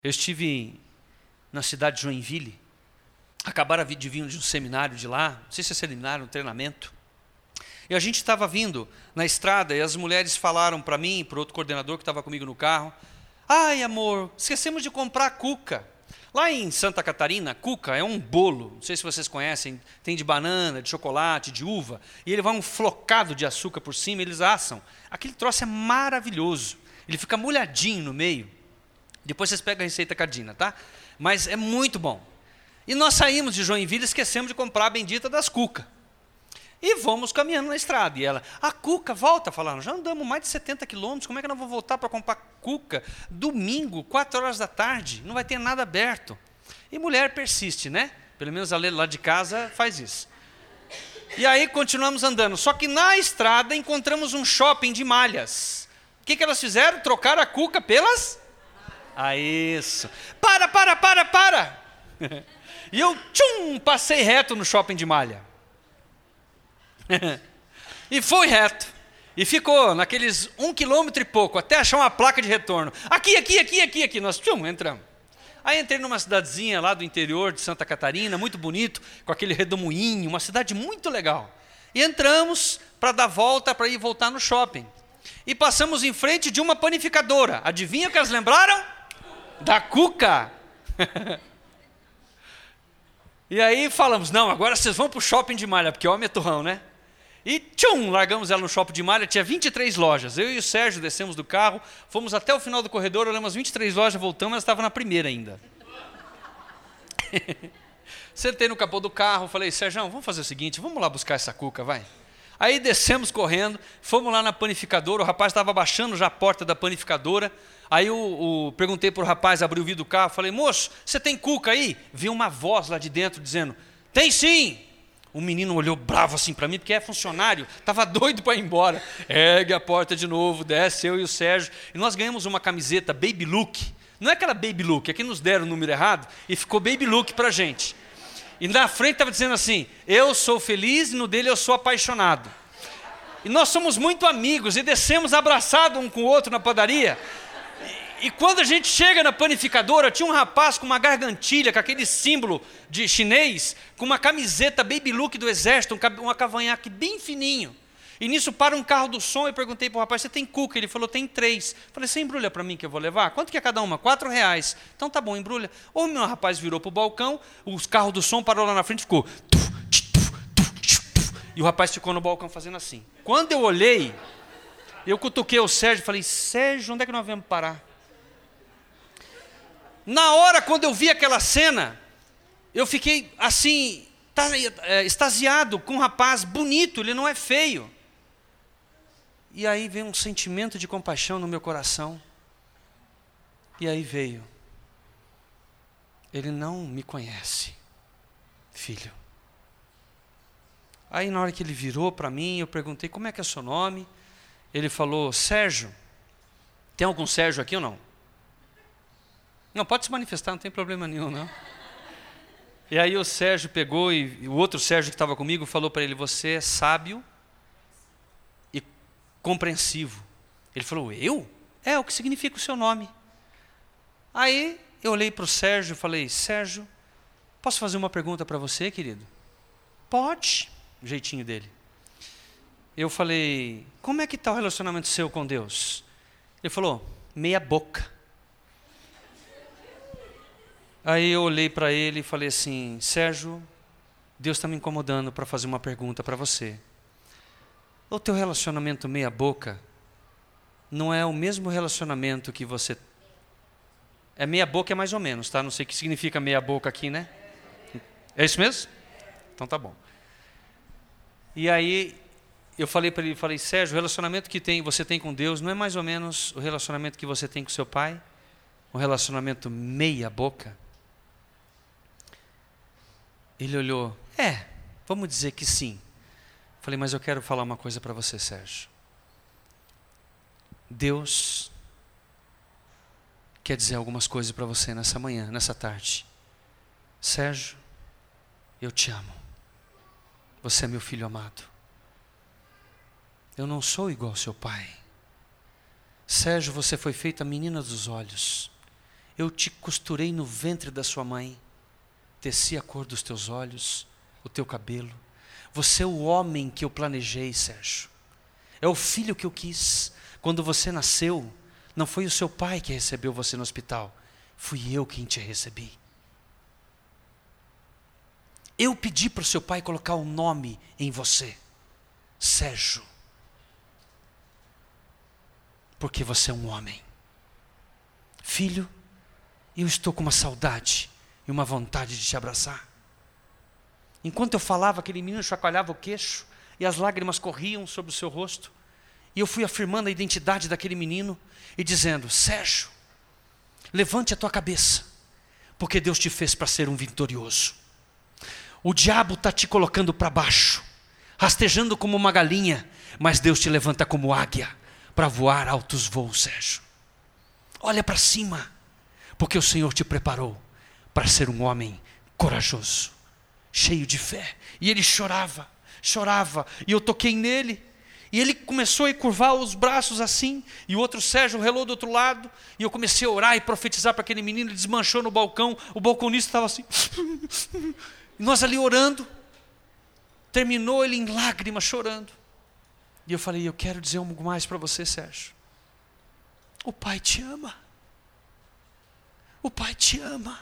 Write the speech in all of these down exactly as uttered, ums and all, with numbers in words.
Eu estive na cidade de Joinville, acabaram de vir de um seminário de lá, não sei se é seminário, um treinamento, e a gente estava vindo na estrada e as mulheres falaram para mim, para outro coordenador que estava comigo no carro, ai amor, esquecemos de comprar cuca. Lá em Santa Catarina, cuca é um bolo, não sei se vocês conhecem, tem de banana, de chocolate, de uva, e ele vai um flocado de açúcar por cima, eles assam. Aquele troço é maravilhoso, ele fica molhadinho no meio. Depois vocês pegam a receita Cardina, tá? Mas é muito bom. E nós saímos de Joinville e esquecemos de comprar a bendita das cuca. E vamos caminhando na estrada. E ela, a cuca, volta, falaram, já andamos mais de setenta quilômetros, como é que nós vamos voltar para comprar cuca? Domingo, quatro horas da tarde, não vai ter nada aberto. E mulher persiste, né? Pelo menos a Lê lá de casa faz isso. E aí continuamos andando. Só que na estrada encontramos um shopping de malhas. O que, que elas fizeram? Trocaram a cuca pelas... Ah, isso. Para, para, para, para. E eu, tchum, passei reto no shopping de malha. E foi reto. E ficou naqueles um quilômetro e pouco, até achar uma placa de retorno. Aqui, aqui, aqui, aqui, aqui. Nós, tchum, entramos. Aí entrei numa cidadezinha lá do interior de Santa Catarina, muito bonito, com aquele redemoinho, uma cidade muito legal. E entramos para dar volta, para ir voltar no shopping. E passamos em frente de uma panificadora. Adivinha o que elas lembraram? Da cuca. E aí falamos, não, agora vocês vão para o shopping de malha, porque homem é turrão, né? E tchum, largamos ela no shopping de malha, tinha vinte e três lojas. Eu e o Sérgio descemos do carro, fomos até o final do corredor, olhamos as vinte e três lojas, voltamos, ela estava na primeira ainda. Sentei no capô do carro, falei, Sérgio, vamos fazer o seguinte, vamos lá buscar essa cuca, vai. Aí descemos correndo, fomos lá na panificadora, o rapaz estava abaixando já a porta da panificadora. Aí eu, eu perguntei para o rapaz, abriu o vidro do carro, falei, moço, você tem cuca aí? Vi uma voz lá de dentro dizendo, tem sim. O menino olhou bravo assim para mim, porque é funcionário, estava doido para ir embora. Ergue a porta de novo, desce eu e o Sérgio. E nós ganhamos uma camiseta Baby Look. Não é aquela Baby Look, é que nos deram o número errado e ficou Baby Look para a gente. E na frente estava dizendo assim, eu sou feliz e no dele eu sou apaixonado. E nós somos muito amigos e descemos abraçados um com o outro na padaria. E, e quando a gente chega na panificadora, tinha um rapaz com uma gargantilha, com aquele símbolo de chinês, com uma camiseta Baby Look do exército, um, um cavanhaque bem fininho. E nisso para um carro do som, eu perguntei para o rapaz, você tem cuca? Ele falou, tem três. Falei, você embrulha para mim que eu vou levar? Quanto que é cada uma? Quatro reais. Então tá bom, embrulha. O meu rapaz virou para o balcão, os carros do som parou lá na frente e ficou... E o rapaz ficou no balcão fazendo assim. Quando eu olhei, eu cutuquei o Sérgio e falei, Sérgio, onde é que nós viemos parar? Na hora, quando eu vi aquela cena, eu fiquei assim, tá, é, extasiado com um rapaz bonito, ele não é feio. E aí veio um sentimento de compaixão no meu coração. E aí veio. Ele não me conhece, filho. Aí na hora que ele virou para mim, eu perguntei, como é que é seu nome? Ele falou, Sérgio. Tem algum Sérgio aqui ou não? Não, pode se manifestar, não tem problema nenhum, não. E aí o Sérgio pegou e, e o outro Sérgio que estava comigo falou para ele, você é sábio e compreensivo. Ele falou, eu? É, o que significa o seu nome? Aí eu olhei para o Sérgio e falei, Sérgio, posso fazer uma pergunta para você, querido? Pode. O jeitinho dele. Eu falei, como é que está o relacionamento seu com Deus? Ele falou, meia boca. Aí eu olhei para ele e falei assim, Sérgio, Deus está me incomodando para fazer uma pergunta para você. O teu relacionamento meia boca não é o mesmo relacionamento que você... É meia boca é mais ou menos, tá? Não sei o que significa meia boca aqui, né? É isso mesmo? Então tá bom. E aí eu falei para ele, falei, Sérgio, o relacionamento que tem, você tem com Deus não é mais ou menos o relacionamento que você tem com seu pai? Um relacionamento meia boca? Ele olhou, é, vamos dizer que sim. Falei, mas eu quero falar uma coisa para você, Sérgio. Deus quer dizer algumas coisas para você nessa manhã, nessa tarde. Sérgio, eu te amo. Você é meu filho amado. Eu não sou igual ao seu pai. Sérgio, você foi feita a menina dos olhos. eu te costurei no ventre da sua mãe, teci a cor dos teus olhos, o teu cabelo. Você é o homem que eu planejei, Sérgio. É o filho que eu quis. Quando você nasceu, não foi o seu pai que recebeu você no hospital, fui eu quem te recebi. Eu pedi para o seu pai colocar o nome em você, Sérgio, porque você é um homem. Filho, eu estou com uma saudade e uma vontade de te abraçar. Enquanto eu falava, aquele menino chacoalhava o queixo e as lágrimas corriam sobre o seu rosto. E eu fui afirmando a identidade daquele menino e dizendo: Sérgio, levante a tua cabeça, porque Deus te fez para ser um vitorioso. O diabo está te colocando para baixo, rastejando como uma galinha, mas Deus te levanta como águia para voar altos voos, Sérgio. Olha para cima, porque o Senhor te preparou para ser um homem corajoso, cheio de fé. E ele chorava, chorava, e eu toquei nele, e ele começou a curvar os braços assim, e o outro Sérgio relou do outro lado, e eu comecei a orar e profetizar para aquele menino. Ele desmanchou no balcão, o balconista estava assim, e nós ali orando. Terminou ele em lágrimas, chorando, e eu falei: eu quero dizer algo mais para você, Sérgio. O Pai te ama, o Pai te ama.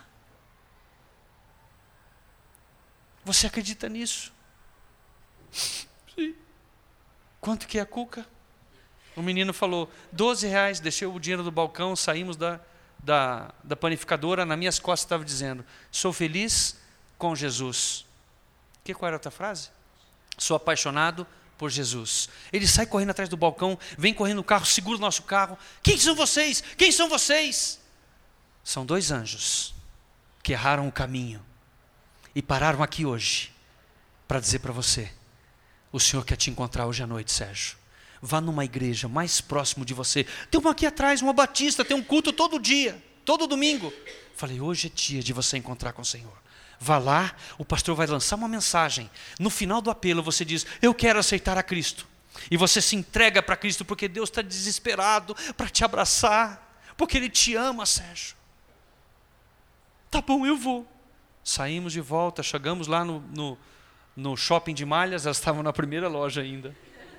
Você acredita nisso? Sim. Quanto que é a cuca? O menino falou: doze reais, deixei o dinheiro do balcão, saímos da, da, da panificadora, nas minhas costas estava dizendo: sou feliz com Jesus. Que, qual era a outra frase? Sou apaixonado por Jesus. Ele sai correndo atrás do balcão, vem correndo no carro, segura o nosso carro. Quem são vocês? Quem são vocês? São dois anjos que erraram o caminho e pararam aqui hoje para dizer para você: o Senhor quer te encontrar hoje à noite, Sérgio. Vá numa igreja mais próximo de você. Tem uma aqui atrás, uma batista, tem um culto todo dia, todo domingo. Falei: hoje é dia de você encontrar com o Senhor. Vá lá, o pastor vai lançar uma mensagem. No final do apelo você diz: eu quero aceitar a Cristo. E você se entrega para Cristo, porque Deus está desesperado para te abraçar, porque Ele te ama, Sérgio. Tá bom, eu vou. Saímos de volta, chegamos lá no, no, no shopping de malhas. Elas estavam na primeira loja ainda.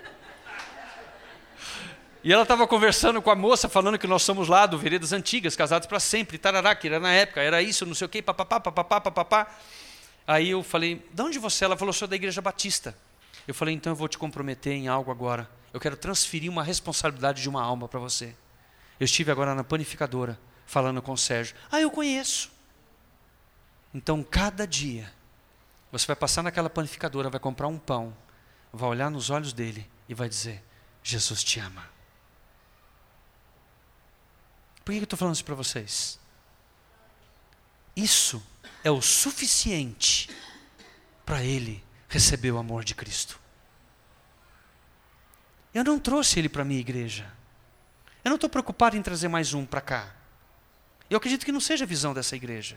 E ela estava conversando com a moça, falando que nós somos lá do Veredas Antigas, casados para sempre, tarará, que era na época, era isso, não sei o quê, papapá, papapá, papapá. Aí eu falei: de onde você é? Ela falou: sou da Igreja Batista. Eu falei: então eu vou te comprometer em algo agora. Eu quero transferir uma responsabilidade de uma alma para você. Eu estive agora na panificadora, falando com o Sérgio. Ah, eu conheço. Então, cada dia, você vai passar naquela panificadora, vai comprar um pão, vai olhar nos olhos dele e vai dizer: Jesus te ama. Por que eu estou falando isso para vocês? Isso é o suficiente para ele receber o amor de Cristo. Eu não trouxe ele para a minha igreja. Eu não estou preocupado em trazer mais um para cá. Eu acredito que não seja a visão dessa igreja.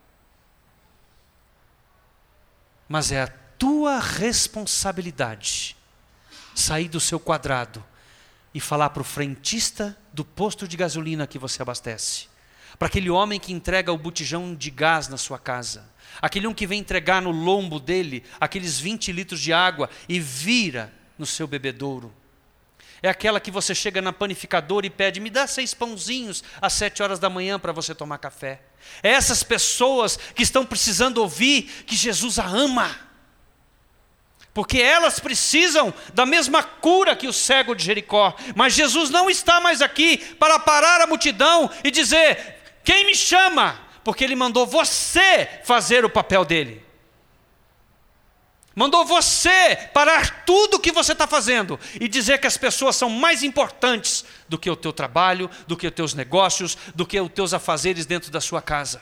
Mas é a tua responsabilidade sair do seu quadrado e falar para o frentista do posto de gasolina que você abastece, para aquele homem que entrega o botijão de gás na sua casa, aquele um que vem entregar no lombo dele aqueles vinte litros de água e vira no seu bebedouro. É aquela que você chega na panificadora e pede: me dá seis pãozinhos às sete horas da manhã para você tomar café. É essas pessoas que estão precisando ouvir que Jesus a ama, porque elas precisam da mesma cura que o cego de Jericó. Mas Jesus não está mais aqui para parar a multidão e dizer: quem me chama? Porque Ele mandou você fazer o papel dele. Mandou você parar tudo o que você está fazendo e dizer que as pessoas são mais importantes do que o teu trabalho, do que os teus negócios, do que os teus afazeres dentro da sua casa.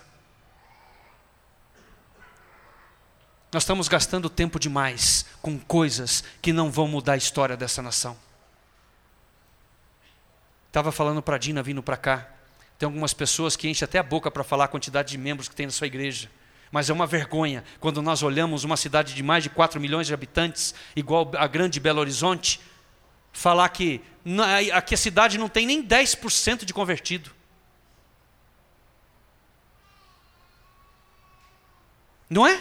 Nós estamos gastando tempo demais com coisas que não vão mudar a história dessa nação. Estava falando para a Dina vindo para cá. Tem algumas pessoas que enchem até a boca para falar a quantidade de membros que tem na sua igreja. Mas é uma vergonha quando nós olhamos uma cidade de mais de quatro milhões de habitantes, igual a grande Belo Horizonte, falar que aqui a cidade não tem nem dez por cento de convertido. Não é?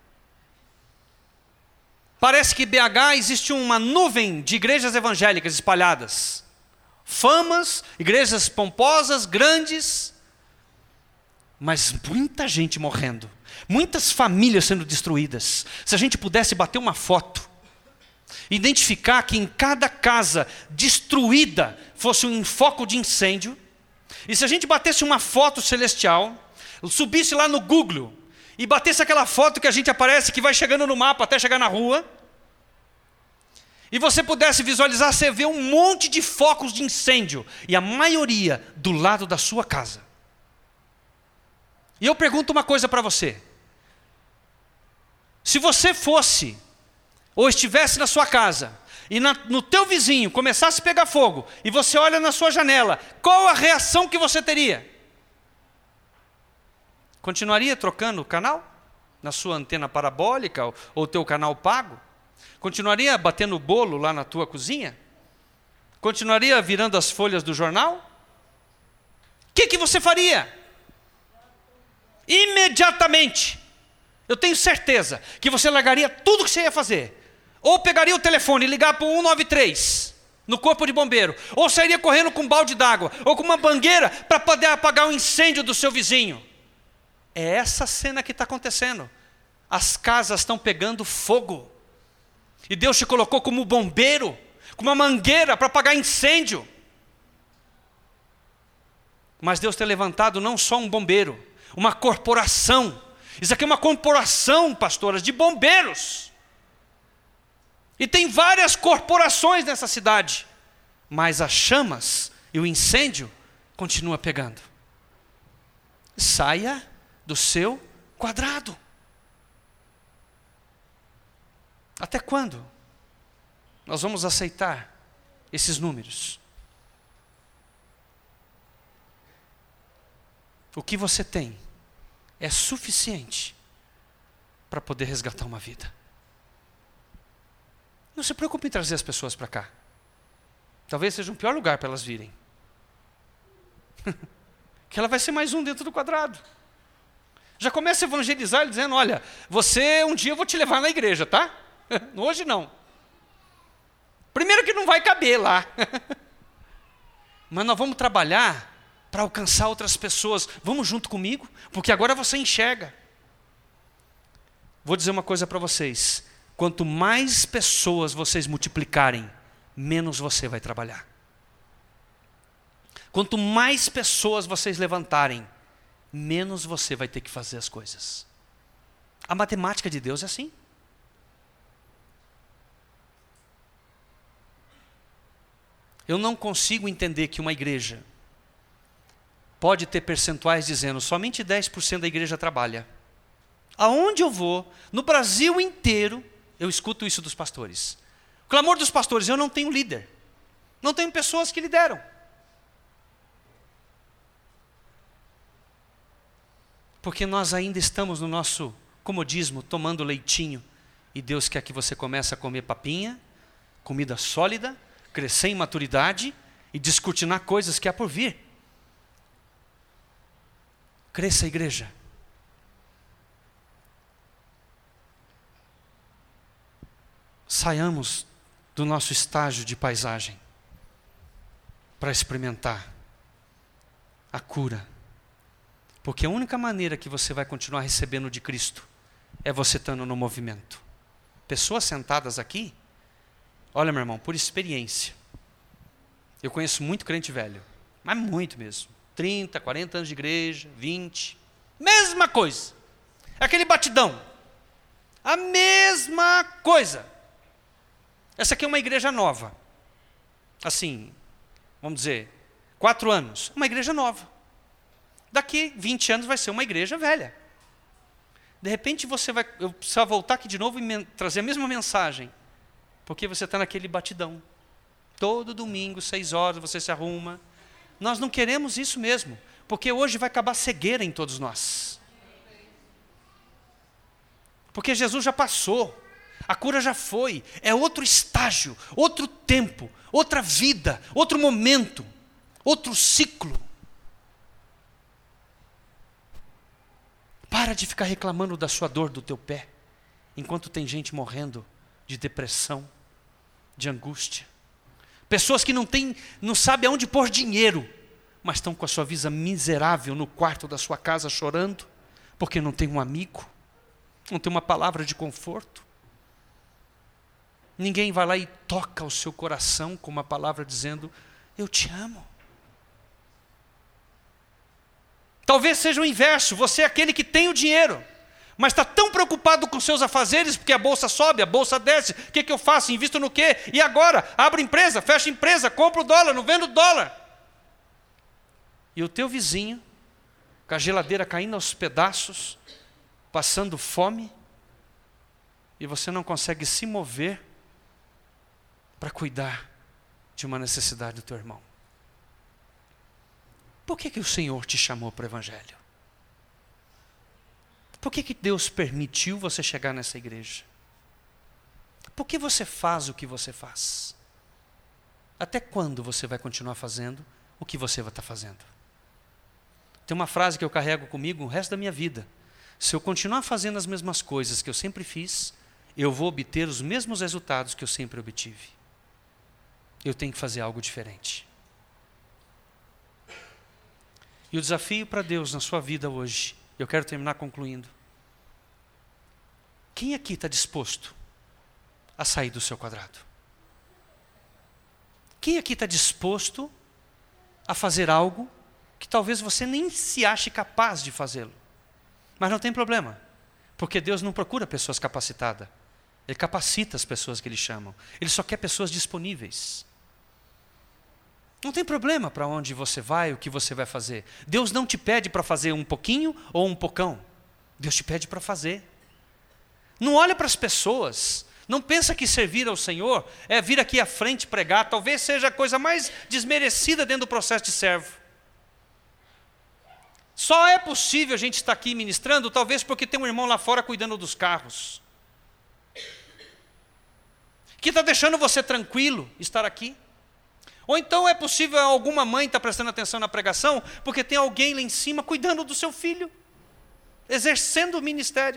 Parece que B H existe uma nuvem de igrejas evangélicas espalhadas. Famas, igrejas pomposas, grandes, mas muita gente morrendo. Muitas famílias sendo destruídas. Se a gente pudesse bater uma foto, identificar que em cada casa destruída fosse um foco de incêndio, e se a gente batesse uma foto celestial, subisse lá no Google e batesse aquela foto que a gente aparece, que vai chegando no mapa até chegar na rua, e você pudesse visualizar, você vê um monte de focos de incêndio, e a maioria do lado da sua casa. E eu pergunto uma coisa para você. Se você fosse, ou estivesse na sua casa, e na, no teu vizinho começasse a pegar fogo, e você olha na sua janela, qual a reação que você teria? Continuaria trocando o canal? Na sua antena parabólica, ou o teu canal pago? Continuaria batendo bolo lá na tua cozinha? Continuaria virando as folhas do jornal? O que, que você faria? Imediatamente, eu tenho certeza que você largaria tudo que você ia fazer. Ou pegaria o telefone e ligar para o um nove três no corpo de bombeiro. Ou sairia correndo com um balde d'água. Ou com uma mangueira para poder apagar o incêndio do seu vizinho. É essa cena que está acontecendo. As casas estão pegando fogo. E Deus te colocou como bombeiro, com uma mangueira para apagar incêndio. Mas Deus tem levantado não só um bombeiro, uma corporação. Isso aqui é uma corporação, pastoras, de bombeiros. E tem várias corporações nessa cidade. Mas as chamas e o incêndio continua pegando. Saia do seu quadrado. Até quando nós vamos aceitar esses números? O que você tem é suficiente para poder resgatar uma vida. Não se preocupe em trazer as pessoas para cá. Talvez seja um pior lugar para elas virem. Que ela vai ser mais um dentro do quadrado. Já começa a evangelizar dizendo, olha, você um dia eu vou te levar na igreja, tá? Hoje não. Primeiro que não vai caber lá. Mas nós vamos trabalhar para alcançar outras pessoas. Vamos junto comigo? Porque agora você enxerga. Vou dizer uma coisa para vocês. Quanto mais pessoas vocês multiplicarem, menos você vai trabalhar. Quanto mais pessoas vocês levantarem, menos você vai ter que fazer as coisas. A matemática de Deus é assim. Eu não consigo entender que uma igreja pode ter percentuais dizendo somente dez por cento da igreja trabalha. Aonde eu vou, no Brasil inteiro, eu escuto isso dos pastores. O clamor dos pastores, eu não tenho líder. Não tenho pessoas que lideram. Porque nós ainda estamos no nosso comodismo, tomando leitinho. E Deus quer que você comece a comer papinha, comida sólida, crescer em maturidade e descortinar coisas que há por vir. Cresça, igreja. Saiamos do nosso estágio de paisagem para experimentar a cura. Porque a única maneira que você vai continuar recebendo de Cristo é você estando no movimento. Pessoas sentadas aqui, olha, meu irmão, por experiência, eu conheço muito crente velho, mas muito mesmo. trinta, quarenta anos de igreja, vinte, mesma coisa. Aquele batidão. A mesma coisa. Essa aqui é uma igreja nova. Assim, vamos dizer, quatro anos. Uma igreja nova. Daqui vinte anos vai ser uma igreja velha. De repente você vai eu precisar voltar aqui de novo e trazer a mesma mensagem. Porque você está naquele batidão. Todo domingo, seis horas, você se arruma. Nós não queremos isso mesmo. Porque hoje vai acabar cegueira em todos nós. Porque Jesus já passou. A cura já foi. É outro estágio, outro tempo, outra vida, outro momento, outro ciclo. Para de ficar reclamando da sua dor do teu pé, enquanto tem gente morrendo de depressão, de angústia. Pessoas que não têm, não sabem aonde pôr dinheiro, mas estão com a sua vida miserável no quarto da sua casa chorando, porque não tem um amigo, não tem uma palavra de conforto. Ninguém vai lá e toca o seu coração com uma palavra dizendo, eu te amo. Talvez seja o inverso, você é aquele que tem o dinheiro, mas está tão preocupado com seus afazeres, porque a bolsa sobe, a bolsa desce, o que, que eu faço, invisto no quê? E agora? Abro empresa, fecho empresa, compro dólar, não vendo dólar. E o teu vizinho, com a geladeira caindo aos pedaços, passando fome, e você não consegue se mover para cuidar de uma necessidade do teu irmão. Por que, que o Senhor te chamou para o Evangelho? Por que, que Deus permitiu você chegar nessa igreja? Por que você faz o que você faz? Até quando você vai continuar fazendo o que você vai estar fazendo? Tem uma frase que eu carrego comigo o resto da minha vida. Se eu continuar fazendo as mesmas coisas que eu sempre fiz, eu vou obter os mesmos resultados que eu sempre obtive. Eu tenho que fazer algo diferente. E o desafio para Deus na sua vida hoje, eu quero terminar concluindo. Quem aqui está disposto a sair do seu quadrado? Quem aqui está disposto a fazer algo que talvez você nem se ache capaz de fazê-lo? Mas não tem problema, porque Deus não procura pessoas capacitadas. Ele capacita as pessoas que Ele chama. Ele só quer pessoas disponíveis. Não tem problema para onde você vai, o que você vai fazer. Deus não te pede para fazer um pouquinho ou um pocão. Deus te pede para fazer. Não olha para as pessoas. Não pensa que servir ao Senhor é vir aqui à frente pregar. Talvez seja a coisa mais desmerecida dentro do processo de servo. Só é possível a gente estar aqui ministrando, talvez porque tem um irmão lá fora cuidando dos carros. Que está deixando você tranquilo estar aqui. Ou então é possível alguma mãe estar prestando atenção na pregação, porque tem alguém lá em cima cuidando do seu filho, exercendo o ministério.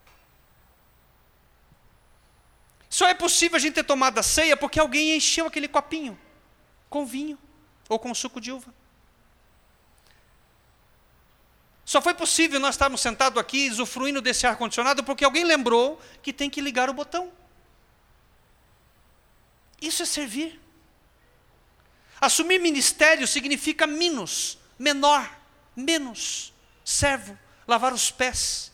Só é possível a gente ter tomado a ceia porque alguém encheu aquele copinho com vinho ou com suco de uva. Só foi possível nós estarmos sentados aqui, usufruindo desse ar-condicionado, porque alguém lembrou que tem que ligar o botão. Isso é servir. Assumir ministério significa menos, menor, menos, servo, lavar os pés.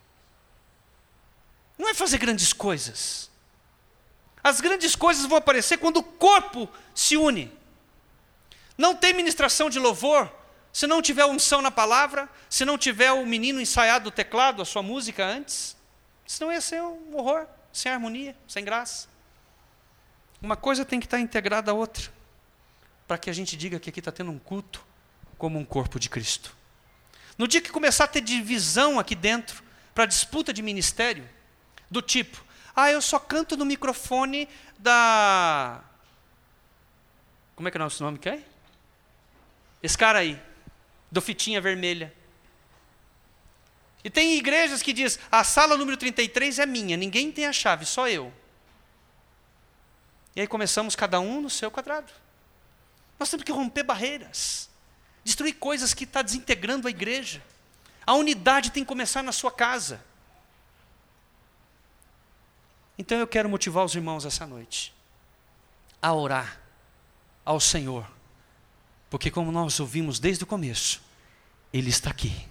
Não é fazer grandes coisas. As grandes coisas vão aparecer quando o corpo se une. Não tem ministração de louvor se não tiver unção na palavra, se não tiver o menino ensaiado o teclado, a sua música antes. Senão ia ser um horror, sem harmonia, sem graça. Uma coisa tem que estar integrada à outra, para que a gente diga que aqui está tendo um culto como um corpo de Cristo. No dia que começar a ter divisão aqui dentro, para disputa de ministério, do tipo, ah, eu só canto no microfone da... Como é que é o nosso nome que é? Esse cara aí, do fitinha vermelha. E tem igrejas que diz, a sala número trinta e três é minha, ninguém tem a chave, só eu. E aí começamos cada um no seu quadrado. Nós temos que romper barreiras, destruir coisas que estão desintegrando a igreja. A unidade tem que começar na sua casa. Então eu quero motivar os irmãos essa noite a orar ao Senhor, porque como nós ouvimos desde o começo, Ele está aqui.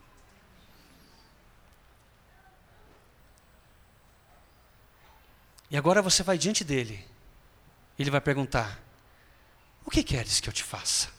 E agora você vai diante dele, Ele vai perguntar, o que queres que eu te faça?